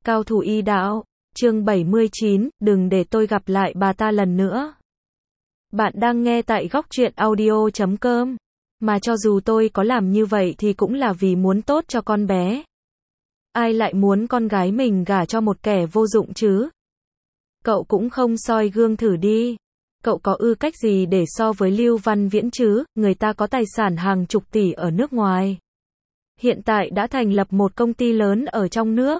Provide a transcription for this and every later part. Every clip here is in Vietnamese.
Cao thủ y đạo, chương 79, đừng để tôi gặp lại bà ta lần nữa. Bạn đang nghe tại góc truyện audio.com. Mà cho dù tôi có làm như vậy thì cũng là vì muốn tốt cho con bé. Ai lại muốn con gái mình gả cho một kẻ vô dụng chứ? Cậu cũng không soi gương thử đi. Cậu có tư cách gì để so với Lưu Văn Viễn chứ? Người ta có tài sản hàng chục tỷ ở nước ngoài. Hiện tại đã thành lập một công ty lớn ở trong nước.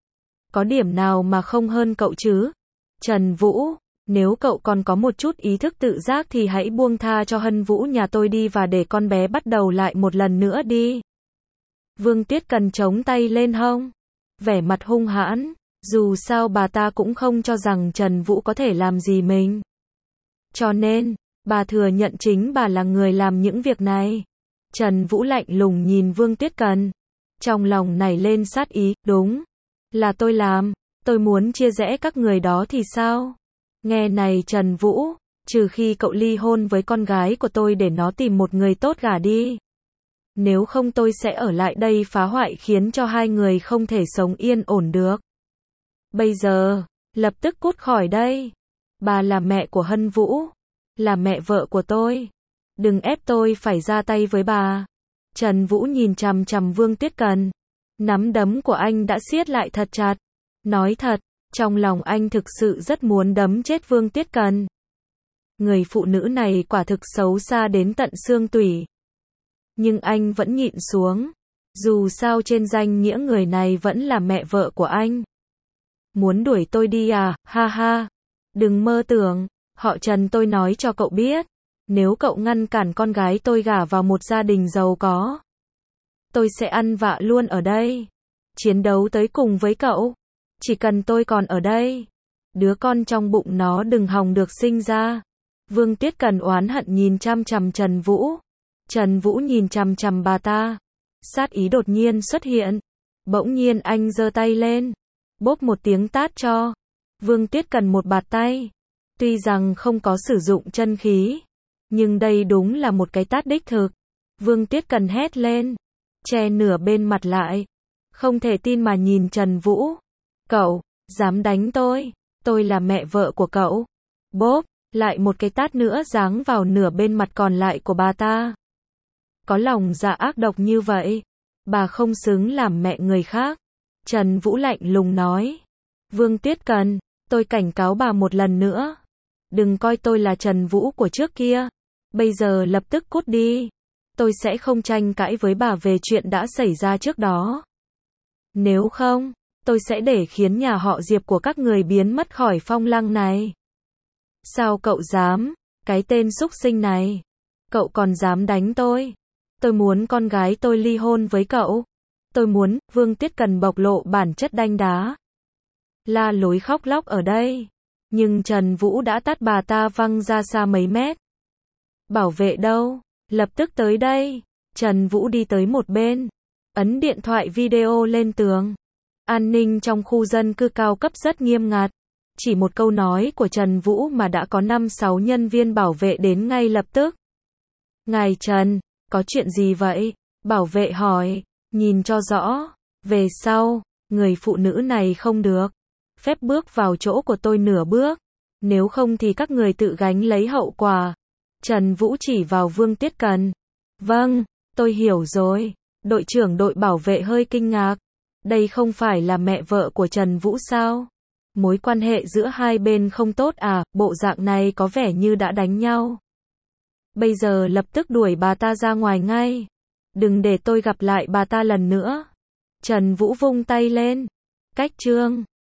Có điểm nào mà không hơn cậu chứ? Trần Vũ, nếu cậu còn có một chút ý thức tự giác thì hãy buông tha cho Hân Vũ nhà tôi đi và để con bé bắt đầu lại một lần nữa đi. Vương Tuyết Cần chống tay lên hông, vẻ mặt hung hãn, dù sao bà ta cũng không cho rằng Trần Vũ có thể làm gì mình. Cho nên, bà thừa nhận chính bà là người làm những việc này. Trần Vũ lạnh lùng nhìn Vương Tuyết Cần, trong lòng nảy lên sát ý, đúng, là tôi làm, tôi muốn chia rẽ các người đó thì sao? Nghe này Trần Vũ, trừ khi cậu ly hôn với con gái của tôi để nó tìm một người tốt gả đi. Nếu không tôi sẽ ở lại đây phá hoại khiến cho hai người không thể sống yên ổn được. Bây giờ, lập tức cút khỏi đây. Bà là mẹ của Hân Vũ, là mẹ vợ của tôi. Đừng ép tôi phải ra tay với bà. Trần Vũ nhìn chằm chằm Vương Tuyết Cần. Nắm đấm của anh đã siết lại thật chặt. Nói thật, trong lòng anh thực sự rất muốn đấm chết Vương Tuyết Cần. Người phụ nữ này quả thực xấu xa đến tận xương tủy. Nhưng anh vẫn nhịn xuống. Dù sao trên danh nghĩa người này vẫn là mẹ vợ của anh. Muốn đuổi tôi đi à? Ha ha. Đừng mơ tưởng. Họ Trần tôi nói cho cậu biết. Nếu cậu ngăn cản con gái tôi gả vào một gia đình giàu có, tôi sẽ ăn vạ luôn ở đây. Chiến đấu tới cùng với cậu. Chỉ cần tôi còn ở đây, đứa con trong bụng nó đừng hòng được sinh ra. Vương Tuyết Cần oán hận nhìn chằm chằm Trần Vũ. Trần Vũ nhìn chằm chằm bà ta. Sát ý đột nhiên xuất hiện. Bỗng nhiên anh giơ tay lên. Bốp một tiếng tát cho Vương Tuyết Cần một bạt tay. Tuy rằng không có sử dụng chân khí, nhưng đây đúng là một cái tát đích thực. Vương Tuyết Cần hét lên, che nửa bên mặt lại. Không thể tin mà nhìn Trần Vũ. Cậu, dám đánh tôi là mẹ vợ của cậu. Bốp, lại một cái tát nữa giáng vào nửa bên mặt còn lại của bà ta. Có lòng dạ ác độc như vậy, bà không xứng làm mẹ người khác. Trần Vũ lạnh lùng nói. Vương Tuyết Cần, tôi cảnh cáo bà một lần nữa. Đừng coi tôi là Trần Vũ của trước kia. Bây giờ lập tức cút đi. Tôi sẽ không tranh cãi với bà về chuyện đã xảy ra trước đó. Nếu không, tôi sẽ để khiến nhà họ Diệp của các người biến mất khỏi phong lăng này. Sao cậu dám? Cái tên súc sinh này. Cậu còn dám đánh tôi? Tôi muốn con gái tôi ly hôn với cậu. Tôi muốn. Vương Tuyết Cần bộc lộ bản chất đanh đá. La lối khóc lóc ở đây. Nhưng Trần Vũ đã tát bà ta văng ra xa mấy mét. Bảo vệ đâu? Lập tức tới đây. Trần Vũ đi tới một bên, ấn điện thoại video lên tường. An ninh trong khu dân cư cao cấp rất nghiêm ngặt. Chỉ một câu nói của Trần Vũ mà đã có 5-6 nhân viên bảo vệ đến ngay lập tức. Ngài Trần, có chuyện gì vậy? Bảo vệ hỏi, nhìn cho rõ. Về sau, người phụ nữ này không được phép bước vào chỗ của tôi nửa bước. Nếu không thì các người tự gánh lấy hậu quả. Trần Vũ chỉ vào Vương Tuyết Cần. Vâng, tôi hiểu rồi. Đội trưởng đội bảo vệ hơi kinh ngạc. Đây không phải là mẹ vợ của Trần Vũ sao? Mối quan hệ giữa hai bên không tốt à? Bộ dạng này có vẻ như đã đánh nhau. Bây giờ lập tức đuổi bà ta ra ngoài ngay. Đừng để tôi gặp lại bà ta lần nữa. Trần Vũ vung tay lên. Cách chương